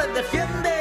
defiende.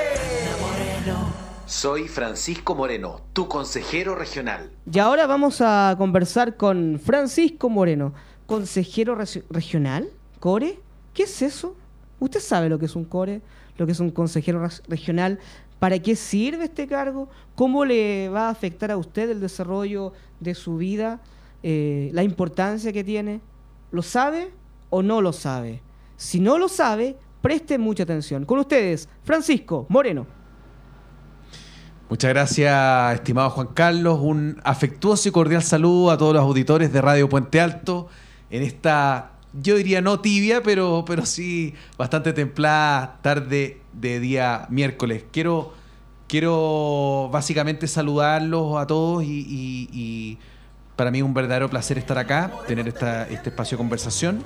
Soy Francisco Moreno, tu consejero regional. Y ahora vamos a conversar con Francisco Moreno, consejero regional. ¿Core? ¿Qué es eso? ¿Usted sabe lo que es un core? ¿Lo que es un consejero regional? ¿Para qué sirve este cargo? ¿Cómo le va a afectar a usted el desarrollo de su vida? ¿La importancia que tiene? ¿Lo sabe o no lo sabe? Si no lo sabe, preste mucha atención. Con ustedes, Francisco Moreno. Muchas gracias, estimado Juan Carlos. Un afectuoso y cordial saludo a todos los auditores de Radio Puente Alto en esta, yo diría no tibia, pero sí bastante templada tarde de día miércoles. Quiero básicamente saludarlos a todos y para mí es un verdadero placer estar acá, tener este espacio de conversación.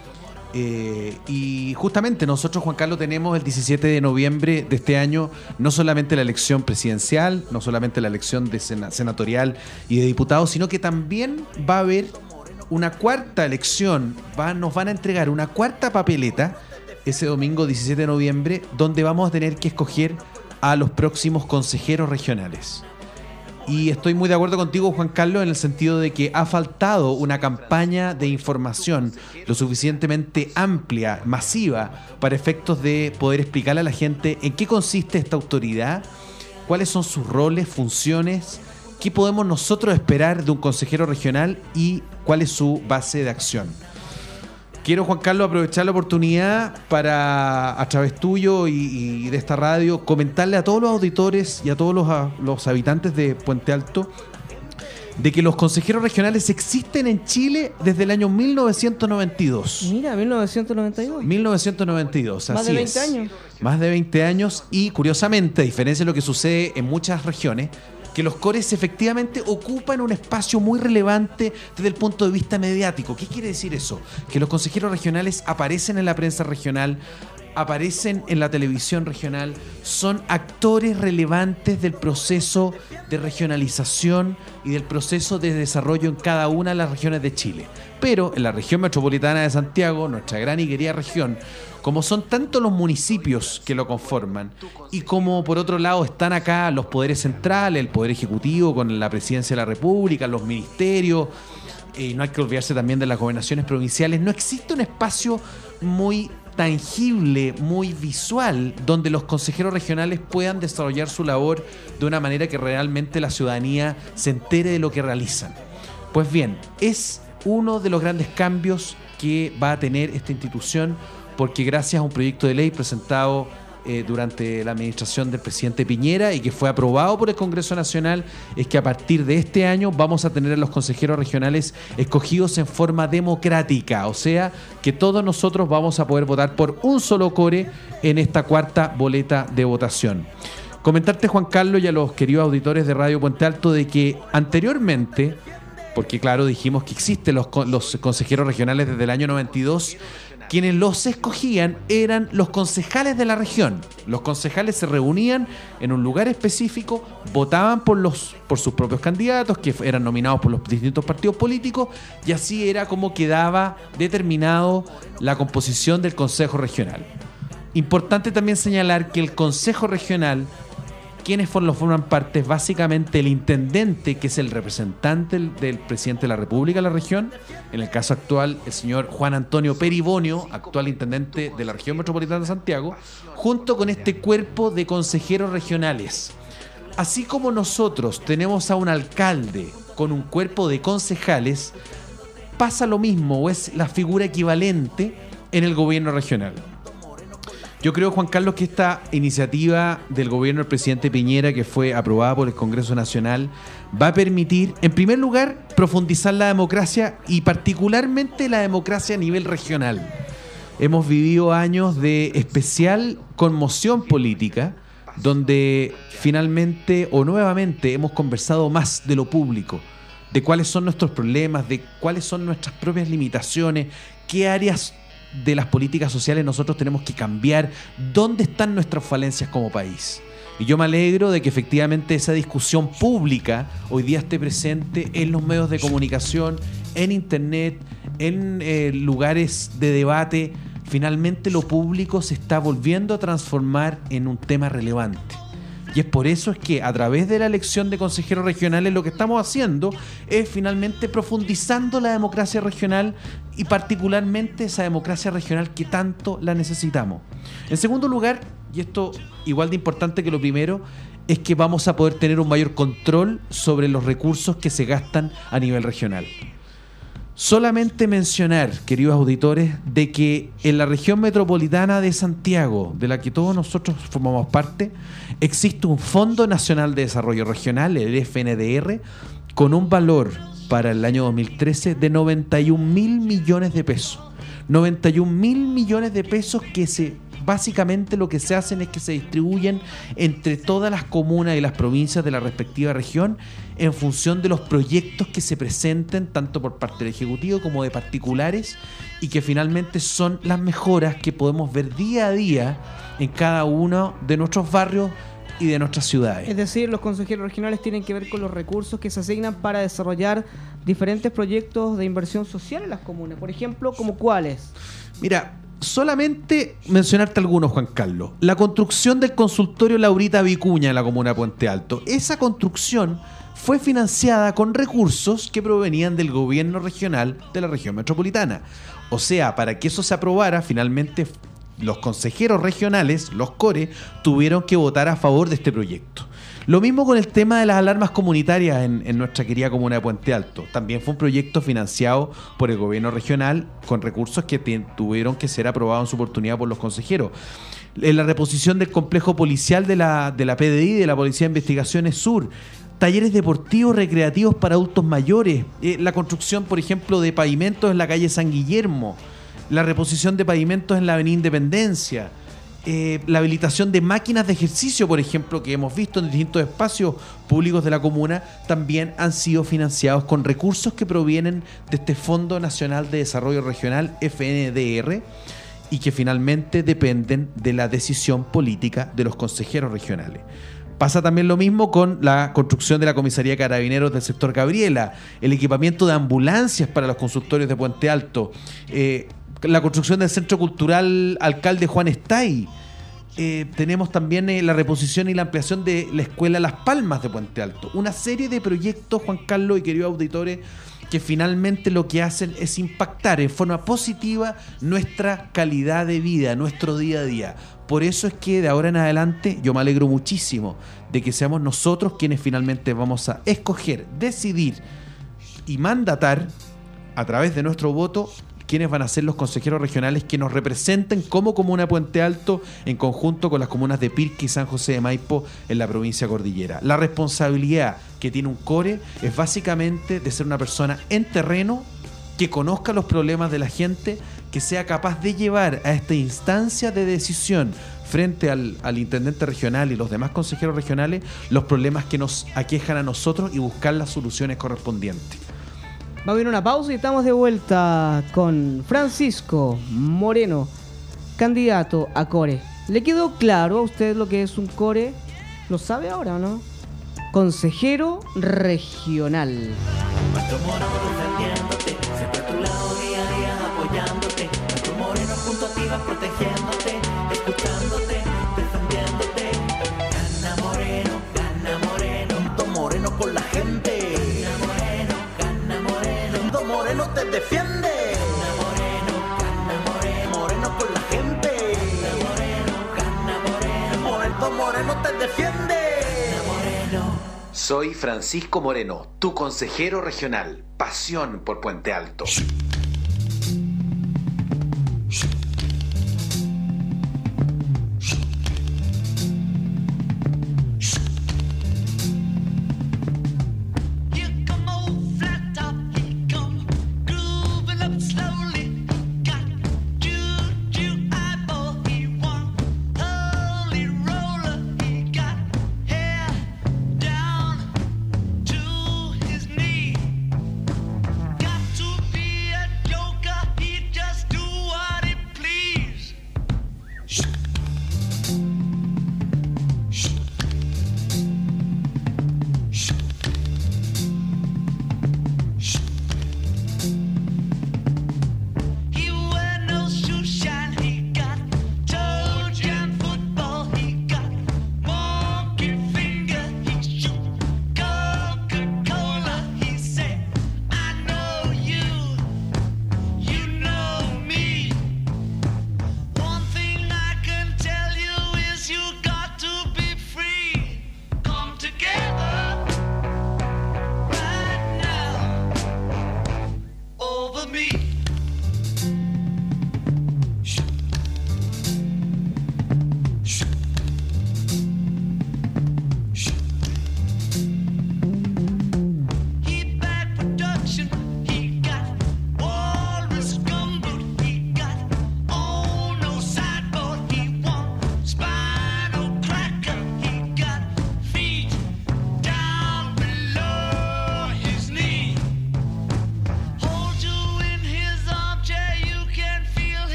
Y justamente nosotros, Juan Carlos, tenemos el 17 de noviembre de este año no solamente la elección presidencial, no solamente la elección de senatorial y de diputados, sino que también va a haber una cuarta elección, nos van a entregar una cuarta papeleta ese domingo 17 de noviembre, donde vamos a tener que escoger a los próximos consejeros regionales. Y estoy muy de acuerdo contigo, Juan Carlos, en el sentido de que ha faltado una campaña de información lo suficientemente amplia, masiva, para efectos de poder explicarle a la gente en qué consiste esta autoridad, cuáles son sus roles, funciones, qué podemos nosotros esperar de un consejero regional y cuál es su base de acción. Quiero, Juan Carlos, aprovechar la oportunidad para, a través tuyo y de esta radio, comentarle a todos los auditores y a todos los habitantes de Puente Alto de que los consejeros regionales existen en Chile desde el año 1992. Mira, 1992. 1992, Más así de 20 es. años. Más de 20 años y, curiosamente, a diferencia de lo que sucede en muchas regiones, que los cores efectivamente ocupan un espacio muy relevante desde el punto de vista mediático. ¿Qué quiere decir eso? Que los consejeros regionales aparecen en la prensa regional, aparecen en la televisión regional, son actores relevantes del proceso de regionalización y del proceso de desarrollo en cada una de las regiones de Chile. Pero en la región metropolitana de Santiago, nuestra gran y querida región, como son tantos los municipios que lo conforman y como por otro lado están acá los poderes centrales, el poder ejecutivo con la presidencia de la República, los ministerios, y no hay que olvidarse también de las gobernaciones provinciales, no existe un espacio muy tangible, muy visual, donde los consejeros regionales puedan desarrollar su labor de una manera que realmente la ciudadanía se entere de lo que realizan. Pues bien, es uno de los grandes cambios que va a tener esta institución, porque gracias a un proyecto de ley presentado durante la administración del presidente Piñera y que fue aprobado por el Congreso Nacional, es que a partir de este año vamos a tener a los consejeros regionales escogidos en forma democrática, o sea, que todos nosotros vamos a poder votar por un solo core en esta cuarta boleta de votación. Comentarte, Juan Carlos, y a los queridos auditores de Radio Puente Alto, de que anteriormente, porque claro, dijimos que existen los consejeros regionales desde el año 92, quienes los escogían eran los concejales de la región. Los concejales se reunían en un lugar específico, votaban por sus propios candidatos, que eran nominados por los distintos partidos políticos, y así era como quedaba determinado la composición del Consejo Regional. Importante también señalar que el Consejo Regional, quienes forman parte, es básicamente el intendente, que es el representante del presidente de la República en la región, en el caso actual el señor Juan Antonio Peribonio, actual intendente de la región metropolitana de Santiago, junto con este cuerpo de consejeros regionales. Así como nosotros tenemos a un alcalde con un cuerpo de concejales, pasa lo mismo, o es la figura equivalente en el gobierno regional. Yo creo, Juan Carlos, que esta iniciativa del gobierno del presidente Piñera, que fue aprobada por el Congreso Nacional, va a permitir, en primer lugar, profundizar la democracia y particularmente la democracia a nivel regional. Hemos vivido años de especial conmoción política, donde finalmente o nuevamente hemos conversado más de lo público, de cuáles son nuestros problemas, de cuáles son nuestras propias limitaciones, qué áreas de las políticas sociales nosotros tenemos que cambiar, dónde están nuestras falencias como país. Y yo me alegro de que efectivamente esa discusión pública hoy día esté presente en los medios de comunicación, en internet, en lugares de debate finalmente lo público se está volviendo a transformar en un tema relevante. Y es por eso es que a través de la elección de consejeros regionales lo que estamos haciendo es finalmente profundizando la democracia regional y particularmente esa democracia regional que tanto la necesitamos. En segundo lugar, y esto igual de importante que lo primero, es que vamos a poder tener un mayor control sobre los recursos que se gastan a nivel regional. Solamente mencionar, queridos auditores, de que en la región metropolitana de Santiago, de la que todos nosotros formamos parte, existe un Fondo Nacional de Desarrollo Regional, el FNDR, con un valor para el año 2013 de 91.000 millones de pesos. 91.000 millones de pesos que básicamente lo que se hacen es que se distribuyen entre todas las comunas y las provincias de la respectiva región en función de los proyectos que se presenten tanto por parte del Ejecutivo como de particulares y que finalmente son las mejoras que podemos ver día a día en cada uno de nuestros barrios y de nuestras ciudades. Es decir, los consejeros regionales tienen que ver con los recursos que se asignan para desarrollar diferentes proyectos de inversión social en las comunas. Por ejemplo, ¿como cuáles? Mira, solamente mencionarte algunos, Juan Carlos. La construcción del consultorio Laurita Vicuña en la comuna de Puente Alto. Esa construcción fue financiada con recursos que provenían del gobierno regional de la región metropolitana. O sea, para que eso se aprobara, finalmente los consejeros regionales, los CORE, tuvieron que votar a favor de este proyecto. Lo mismo con el tema de las alarmas comunitarias en nuestra querida comuna de Puente Alto. También fue un proyecto financiado por el gobierno regional con recursos que tuvieron que ser aprobados en su oportunidad por los consejeros. La reposición del complejo policial de la PDI, de la Policía de Investigaciones Sur. Talleres deportivos recreativos para adultos mayores. La construcción, por ejemplo, de pavimentos en la calle San Guillermo. La reposición de pavimentos en la avenida Independencia. La habilitación de máquinas de ejercicio, por ejemplo, que hemos visto en distintos espacios públicos de la comuna, también han sido financiados con recursos que provienen de este Fondo Nacional de Desarrollo Regional, FNDR, y que finalmente dependen de la decisión política de los consejeros regionales. Pasa también lo mismo con la construcción de la comisaría de carabineros del sector Gabriela, el equipamiento de ambulancias para los consultorios de Puente Alto, la construcción del Centro Cultural Alcalde Juan Estay. Tenemos también la reposición y la ampliación de la Escuela Las Palmas de Puente Alto. Una serie de proyectos, Juan Carlos y queridos auditores, que finalmente lo que hacen es impactar en forma positiva nuestra calidad de vida, nuestro día a día. Por eso es que de ahora en adelante yo me alegro muchísimo de que seamos nosotros quienes finalmente vamos a escoger, decidir y mandatar a través de nuestro voto quiénes van a ser los consejeros regionales que nos representen como comuna de Puente Alto en conjunto con las comunas de Pirque y San José de Maipo en la provincia cordillera. La responsabilidad que tiene un CORE es básicamente de ser una persona en terreno que conozca los problemas de la gente, que sea capaz de llevar a esta instancia de decisión frente al intendente regional y los demás consejeros regionales los problemas que nos aquejan a nosotros y buscar las soluciones correspondientes. Va a haber una pausa y estamos de vuelta con Francisco Moreno, candidato a CORE. ¿Le quedó claro a usted lo que es un CORE? ¿Lo sabe ahora o no? Consejero regional. Nuestro Moreno defendiéndote, siempre a tu lado día a día apoyándote. Nuestro Moreno junto a ti va protegiéndote, escuchándote, defendiéndote. Gana Moreno, gana Moreno. Junto Moreno con la gente. Moreno te defiende. Gana Moreno, Moreno con la gente. Gana Moreno, Moreno te defiende. Gana Moreno. Soy Francisco Moreno, tu consejero regional. Pasión por Puente Alto. Got to be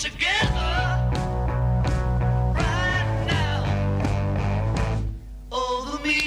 together right now over me.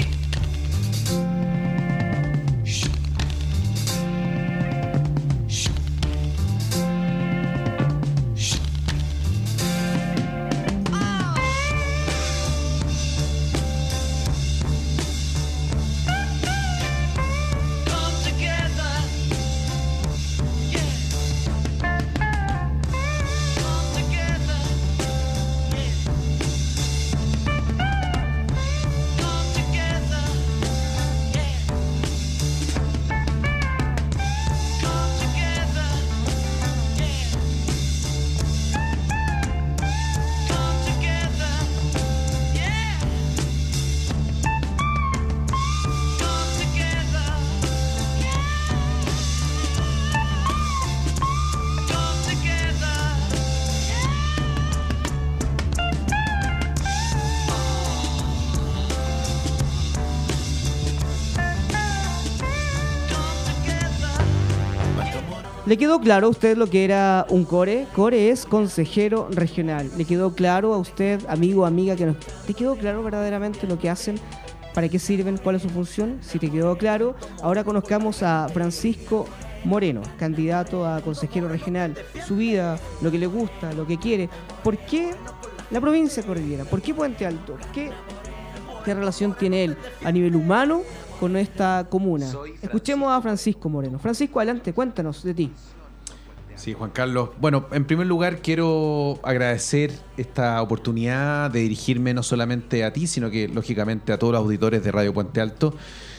¿Le quedó claro a usted lo que era un core? Core es consejero regional. ¿Le quedó claro a usted, amigo o amiga, ¿te quedó claro verdaderamente lo que hacen? ¿Para qué sirven? ¿Cuál es su función? Si te quedó claro, ahora conozcamos a Francisco Moreno, candidato a consejero regional. Su vida, lo que le gusta, lo que quiere. ¿Por qué la provincia cordillera? ¿Por qué Puente Alto? ¿Qué relación tiene él a nivel humano con esta comuna? Escuchemos a Francisco Moreno. Francisco, adelante, cuéntanos de ti. Sí, Juan Carlos. Bueno, en primer lugar quiero agradecer esta oportunidad de dirigirme no solamente a ti, sino que lógicamente a todos los auditores de Radio Puente Alto.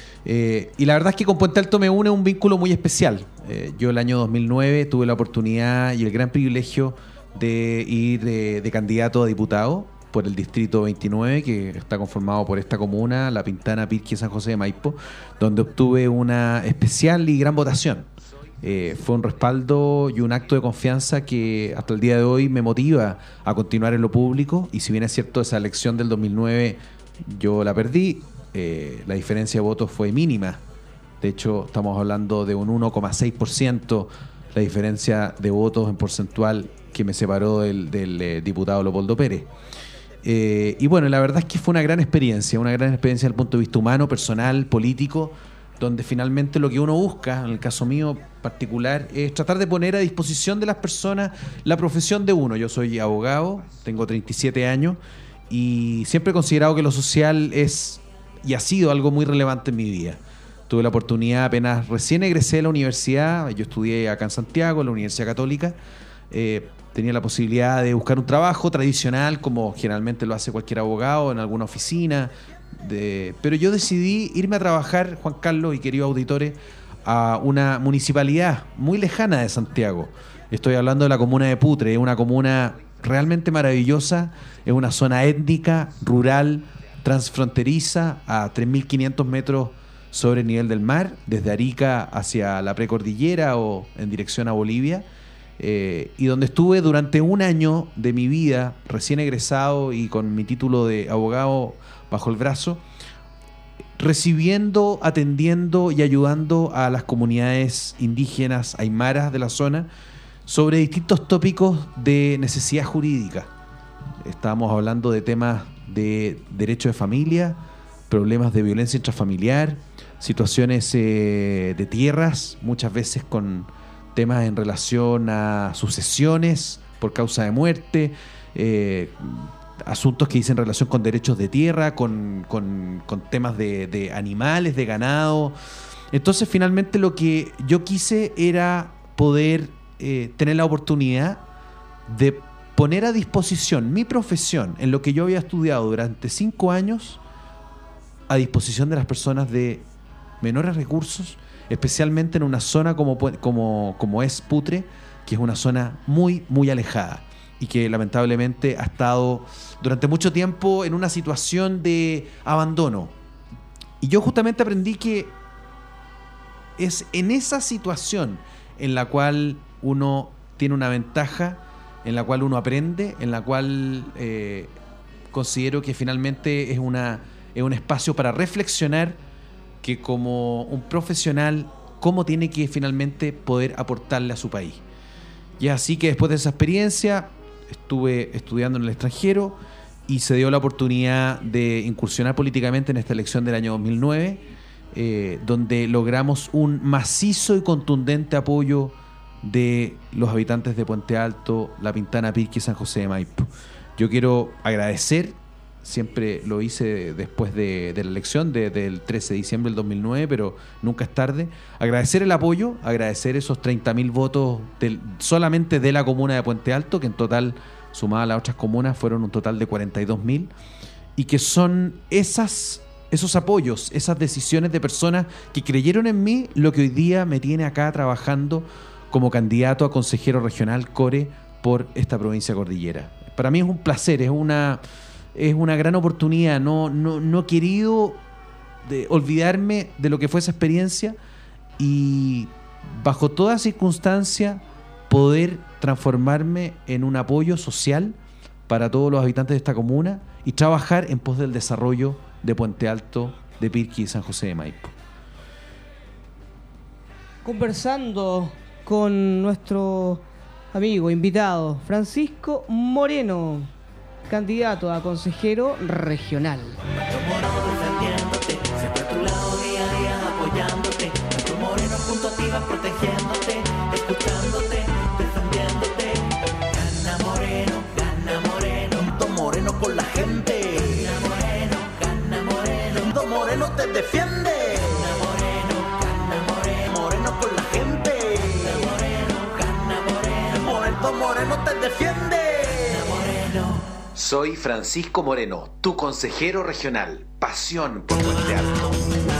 Y la verdad es que con Puente Alto me une un vínculo muy especial. Yo el año 2009 tuve la oportunidad y el gran privilegio de ir de candidato a diputado por el distrito 29, que está conformado por esta comuna, La Pintana, Pirqui y San José de Maipo, donde obtuve una especial y gran votación. Fue un respaldo y un acto de confianza que hasta el día de hoy me motiva a continuar en lo público, y si bien es cierto, esa elección del 2009 yo la perdí, la diferencia de votos fue mínima. De hecho, estamos hablando de un 1,6% la diferencia de votos en porcentual que me separó del diputado Leopoldo Pérez. Y bueno, la verdad es que fue una gran experiencia desde el punto de vista humano, personal, político, donde finalmente lo que uno busca, en el caso mío particular, es tratar de poner a disposición de las personas la profesión de uno. Yo soy abogado, tengo 37 años y siempre he considerado que lo social es y ha sido algo muy relevante en mi vida. Tuve la oportunidad, apenas recién egresé de la universidad, yo estudié acá en Santiago, en la Universidad Católica, tenía la posibilidad de buscar un trabajo tradicional, como generalmente lo hace cualquier abogado, en alguna oficina. Pero yo decidí irme a trabajar, Juan Carlos y queridos auditores, a una municipalidad muy lejana de Santiago. Estoy hablando de la comuna de Putre, una comuna realmente maravillosa, es una zona étnica, rural, transfronteriza, a 3.500 metros sobre el nivel del mar, desde Arica hacia la precordillera o en dirección a Bolivia. Y donde estuve durante un año de mi vida, recién egresado y con mi título de abogado bajo el brazo, recibiendo, atendiendo y ayudando a las comunidades indígenas aymaras de la zona sobre distintos tópicos de necesidad jurídica. Estábamos hablando de temas de derecho de familia, problemas de violencia intrafamiliar, situaciones de tierras, muchas veces con temas en relación a sucesiones por causa de muerte, asuntos que dicen relación con derechos de tierra, con temas de animales, de ganado. Entonces, finalmente lo que yo quise era poder tener la oportunidad de poner a disposición mi profesión en lo que yo había estudiado durante 5 años a disposición de las personas de menores recursos, especialmente en una zona como es Putre, que es una zona muy, muy alejada y que lamentablemente ha estado durante mucho tiempo en una situación de abandono. Y yo justamente aprendí que es en esa situación en la cual uno tiene una ventaja, en la cual uno aprende, en la cual considero que finalmente es un espacio para reflexionar que como un profesional, cómo tiene que finalmente poder aportarle a su país. Y es así que después de esa experiencia estuve estudiando en el extranjero y se dio la oportunidad de incursionar políticamente en esta elección del año 2009, donde logramos un macizo y contundente apoyo de los habitantes de Puente Alto, La Pintana, Pirque y San José de Maipo. Yo quiero agradecer, siempre lo hice después de la elección del 13 de diciembre del 2009, pero nunca es tarde, agradecer el apoyo, agradecer esos 30.000 votos solamente de la comuna de Puente Alto, que en total, sumada a las otras comunas, fueron un total de 42.000, y que son esos apoyos, esas decisiones de personas que creyeron en mí, lo que hoy día me tiene acá trabajando como candidato a consejero regional Core por esta provincia cordillera. Para mí es un placer, es una gran oportunidad. No he querido olvidarme de lo que fue esa experiencia y bajo toda circunstancia poder transformarme en un apoyo social para todos los habitantes de esta comuna y trabajar en pos del desarrollo de Puente Alto, de Pirque y San José de Maipo. Conversando con nuestro amigo, invitado, Francisco Moreno, candidato a consejero regional. Nuestro Moreno defendiéndote, siempre a tu lado día a día apoyándote. Nuestro Moreno junto a ti va protegiéndote, escuchándote, defendiéndote. Gana Moreno, Junto Moreno con la gente. gana Moreno, Junto Moreno te defiende. Moreno con la gente. Junto Moreno te defiende. Soy Francisco Moreno, tu consejero regional. Pasión por Puente Alto.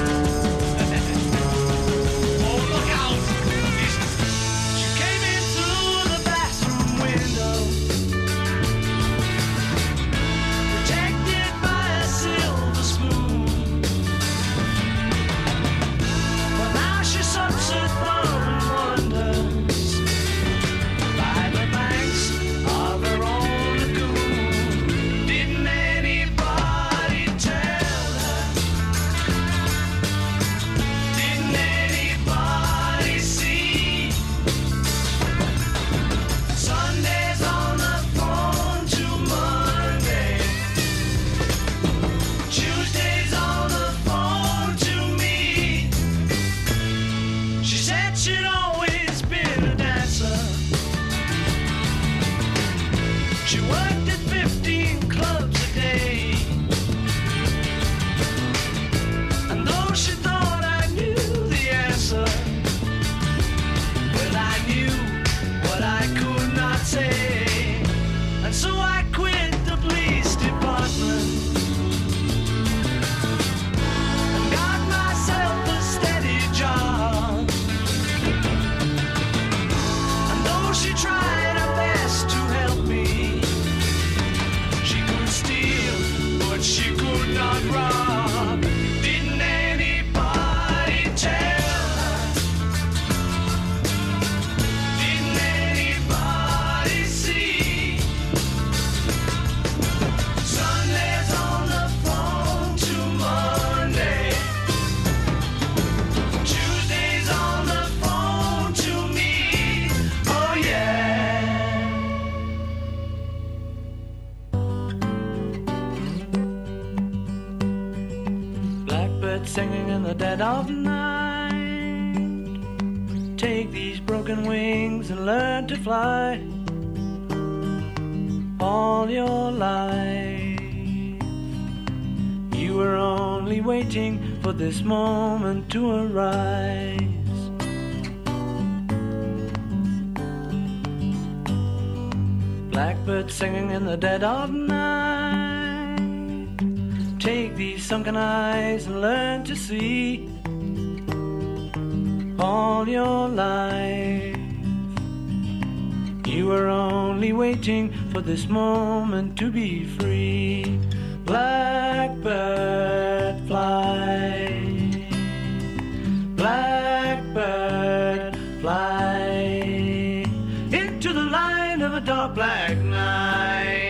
Singing in the dead of night. Take these broken wings and learn to fly. All your life you were only waiting for this moment to arise. Blackbird singing in the dead of night. Take these sunken eyes and learn to see. All your life you were only waiting for this moment to be free. Blackbird fly, blackbird fly into the light of a dark black night.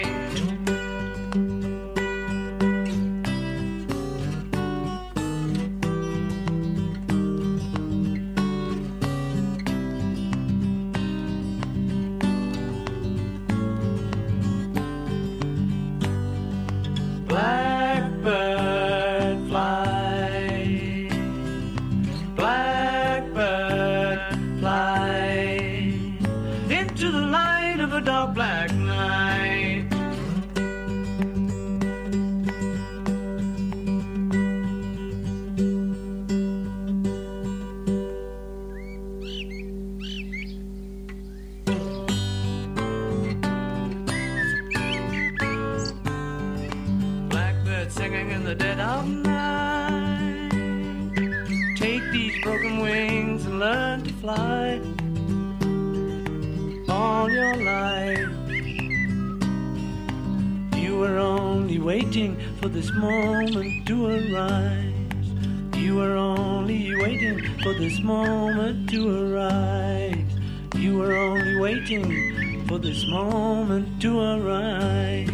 singing in the dead of night. Take these broken wings and learn to fly all your life. You were only waiting for this moment to arise. You were only waiting for this moment to arise. You were only waiting for this moment to arise.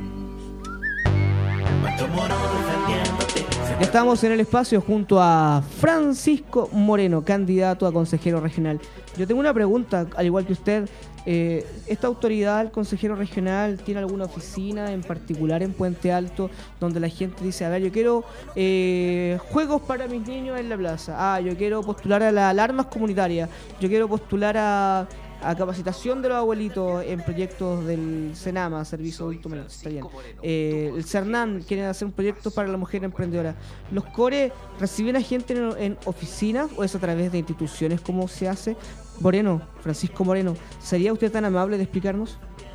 Nuestro Morono defendiéndote. Estamos en el espacio junto a Francisco Moreno, candidato a consejero regional. Yo tengo una pregunta, al igual que usted. ¿Esta autoridad, el consejero regional, tiene alguna oficina en particular en Puente Alto donde la gente dice, a ver, yo quiero juegos para mis niños en la plaza, yo quiero postular a las alarmas comunitarias, yo quiero postular a capacitación de los abuelitos en proyectos del Senama, Servicio Adulto Mayor, está bien. El Cernam quiere hacer un proyecto para la mujer emprendedora. ¿Los CORE reciben a gente en oficinas o es a través de instituciones? ¿Cómo se hace? Moreno, Francisco Moreno, ¿sería usted tan amable de explicarnos?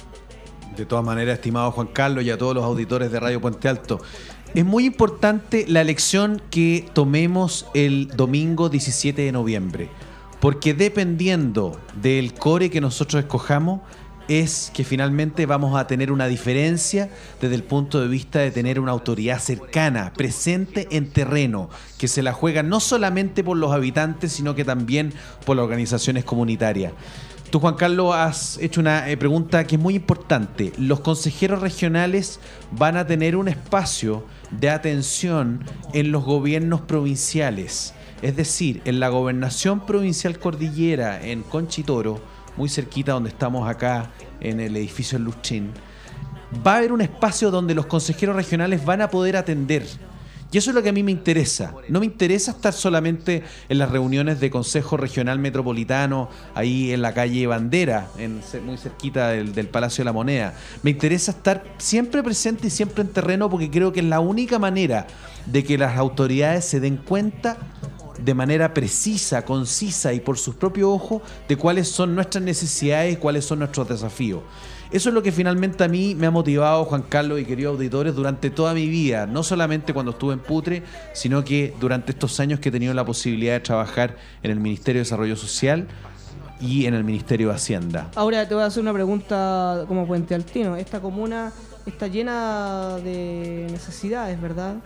De todas maneras, estimado Juan Carlos y a todos los auditores de Radio Puente Alto, es muy importante la elección que tomemos el domingo 17 de noviembre, porque dependiendo del core que nosotros escojamos, es que finalmente vamos a tener una diferencia desde el punto de vista de tener una autoridad cercana, presente en terreno, que se la juega no solamente por los habitantes, sino que también por las organizaciones comunitarias. Tú, Juan Carlos, has hecho una pregunta que es muy importante. Los consejeros regionales van a tener un espacio de atención en los gobiernos provinciales, es decir, en la gobernación provincial Cordillera, en Conchitoro, muy cerquita donde estamos acá en el edificio Luchín, va a haber un espacio donde los consejeros regionales van a poder atender. Y eso es lo que a mí me interesa. No me interesa estar solamente en las reuniones de Consejo Regional Metropolitano, ahí en la calle Bandera, muy cerquita del Palacio de la Moneda. Me interesa estar siempre presente y siempre en terreno, porque creo que es la única manera de que las autoridades se den cuenta de manera precisa, concisa y por sus propios ojos de cuáles son nuestras necesidades y cuáles son nuestros desafíos. Eso es lo que finalmente a mí me ha motivado, Juan Carlos y queridos auditores, durante toda mi vida, no solamente cuando estuve en Putre, sino que durante estos años que he tenido la posibilidad de trabajar en el Ministerio de Desarrollo Social y en el Ministerio de Hacienda. Ahora te voy a hacer una pregunta como puentealtino. Esta comuna está llena de necesidades, ¿verdad?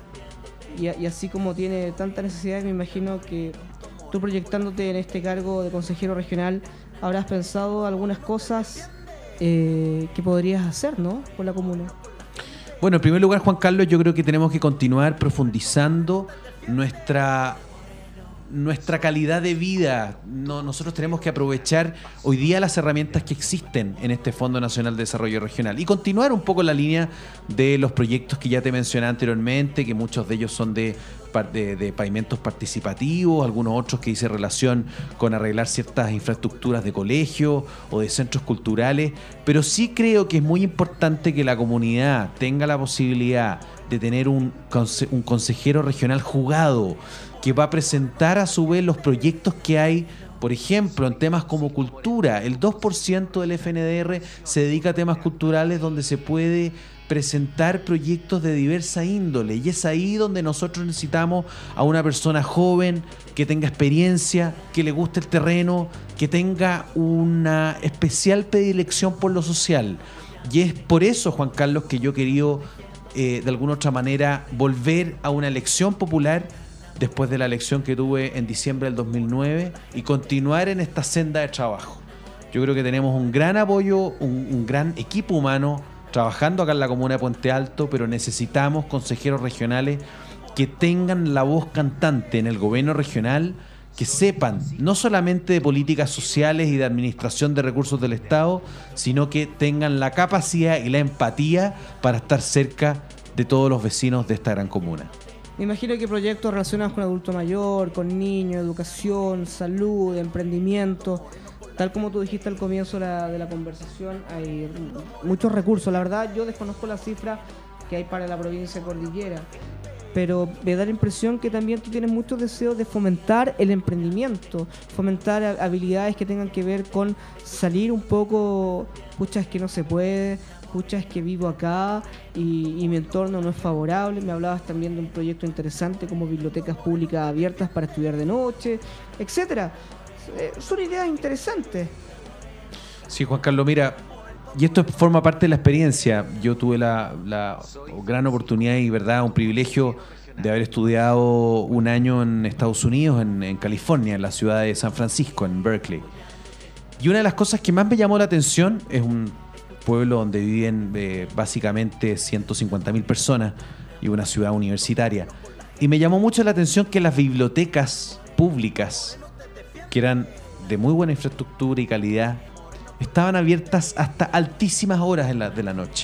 Y así como tiene tantas necesidades, me imagino que tú, proyectándote en este cargo de consejero regional, habrás pensado algunas cosas que podrías hacer, ¿no?, por la comuna. Bueno, en primer lugar, Juan Carlos, yo creo que tenemos que continuar profundizando nuestra calidad de vida. Nosotros tenemos que aprovechar hoy día las herramientas que existen en este Fondo Nacional de Desarrollo Regional y continuar un poco la línea de los proyectos que ya te mencioné anteriormente, que muchos de ellos son de pavimentos participativos, algunos otros que dicen relación con arreglar ciertas infraestructuras de colegios o de centros culturales, pero sí creo que es muy importante que la comunidad tenga la posibilidad de tener un consejero regional jugado, que va a presentar a su vez los proyectos que hay, por ejemplo, en temas como cultura. El 2% del FNDR se dedica a temas culturales donde se puede presentar proyectos de diversa índole, y es ahí donde nosotros necesitamos a una persona joven que tenga experiencia, que le guste el terreno, que tenga una especial predilección por lo social. Y es por eso, Juan Carlos, que yo he querido de alguna otra manera volver a una elección popular después de la elección que tuve en diciembre del 2009 y continuar en esta senda de trabajo. Yo creo que tenemos un gran apoyo, un gran equipo humano trabajando acá en la comuna de Puente Alto, pero necesitamos consejeros regionales que tengan la voz cantante en el gobierno regional, que sepan no solamente de políticas sociales y de administración de recursos del Estado, sino que tengan la capacidad y la empatía para estar cerca de todos los vecinos de esta gran comuna. Me imagino que proyectos relacionados con adulto mayor, con niños, educación, salud, emprendimiento, tal como tú dijiste al comienzo de la conversación, hay muchos recursos. La verdad, yo desconozco la cifra que hay para la provincia cordillera, pero me da la impresión que también tú tienes muchos deseos de fomentar el emprendimiento, fomentar habilidades que tengan que ver con salir un poco, pucha, es que no se puede, pucha, es que vivo acá y mi entorno no es favorable. Me hablabas también de un proyecto interesante como bibliotecas públicas abiertas para estudiar de noche, etcétera. Son ideas interesantes. Sí, Juan Carlos, mira, y esto forma parte de la experiencia. Yo tuve la gran oportunidad y verdad, un privilegio de haber estudiado un año en Estados Unidos, en California, en la ciudad de San Francisco, en Berkeley. Y una de las cosas que más me llamó la atención es un pueblo donde viven básicamente 150.000 personas y una ciudad universitaria. Y me llamó mucho la atención que las bibliotecas públicas, que eran de muy buena infraestructura y calidad, estaban abiertas hasta altísimas horas de la noche.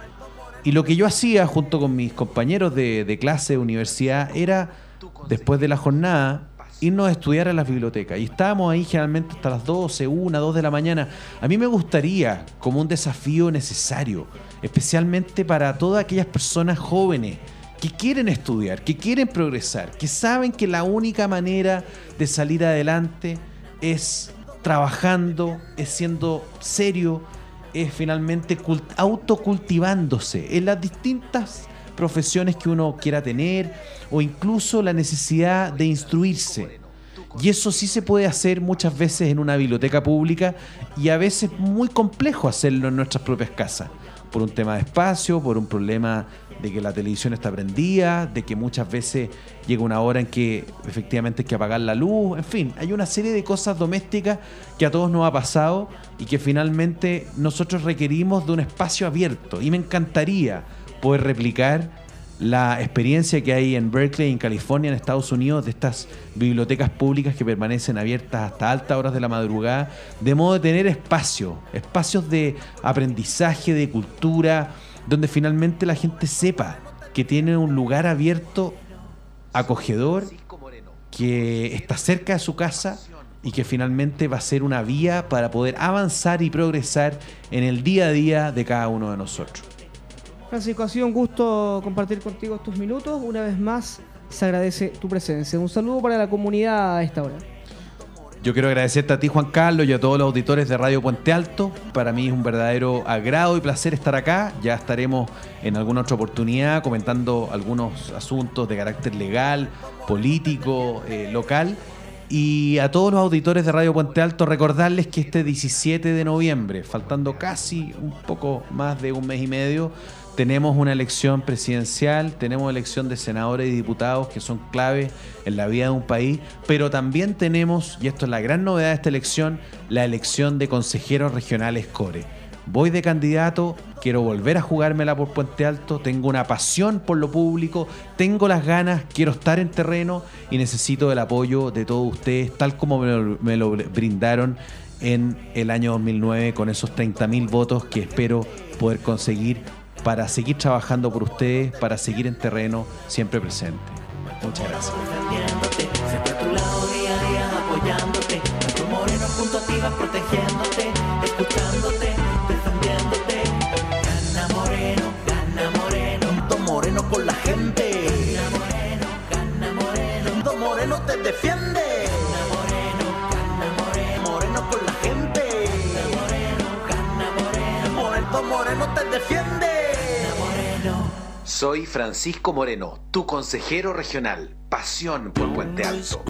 Y lo que yo hacía junto con mis compañeros de clase de universidad era, después de la jornada, irnos a estudiar a las bibliotecas. Y estábamos ahí generalmente hasta las 12, 1, 2 de la mañana. A mí me gustaría, como un desafío necesario, especialmente para todas aquellas personas jóvenes que quieren estudiar, que quieren progresar, que saben que la única manera de salir adelante es trabajando, es siendo serio, es finalmente autocultivándose en las distintas profesiones que uno quiera tener o incluso la necesidad de instruirse. Y eso sí se puede hacer muchas veces en una biblioteca pública y a veces muy complejo hacerlo en nuestras propias casas, por un tema de espacio, por un problema de que la televisión está prendida, de que muchas veces llega una hora en que efectivamente hay que apagar la luz, en fin, hay una serie de cosas domésticas que a todos nos ha pasado y que finalmente nosotros requerimos de un espacio abierto, y me encantaría poder replicar la experiencia que hay en Berkeley, en California, en Estados Unidos, de estas bibliotecas públicas que permanecen abiertas hasta altas horas de la madrugada, de modo de tener espacios de aprendizaje, de cultura, donde finalmente la gente sepa que tiene un lugar abierto, acogedor, que está cerca de su casa y que finalmente va a ser una vía para poder avanzar y progresar en el día a día de cada uno de nosotros. Francisco, ha sido un gusto compartir contigo estos minutos. Una vez más, se agradece tu presencia. Un saludo para la comunidad a esta hora. Yo quiero agradecerte a ti, Juan Carlos, y a todos los auditores de Radio Puente Alto. Para mí es un verdadero agrado y placer estar acá. Ya estaremos en alguna otra oportunidad comentando algunos asuntos de carácter legal, político, local. Y a todos los auditores de Radio Puente Alto, recordarles que este 17 de noviembre, faltando casi un poco más de un mes y medio, tenemos una elección presidencial, tenemos elección de senadores y diputados que son clave en la vida de un país, pero también tenemos, y esto es la gran novedad de esta elección, la elección de consejeros regionales CORE. Voy de candidato, quiero volver a jugármela por Puente Alto, tengo una pasión por lo público, tengo las ganas, quiero estar en terreno y necesito el apoyo de todos ustedes, tal como me lo brindaron en el año 2009 con esos 30.000 votos que espero poder conseguir para seguir trabajando por ustedes, para seguir en terreno, siempre presente. Muchas gracias. Defendiéndote, siempre a tu lado día a día apoyándote. Nuestro moreno junto a ti va protegiéndote, escuchándote, defendiéndote. Gana moreno, Punto Moreno con la gente. gana moreno, Punto Moreno te defiende. Moreno con la gente. Punto Moreno te defiende. Soy Francisco Moreno, tu consejero regional. Pasión por Puente Alto.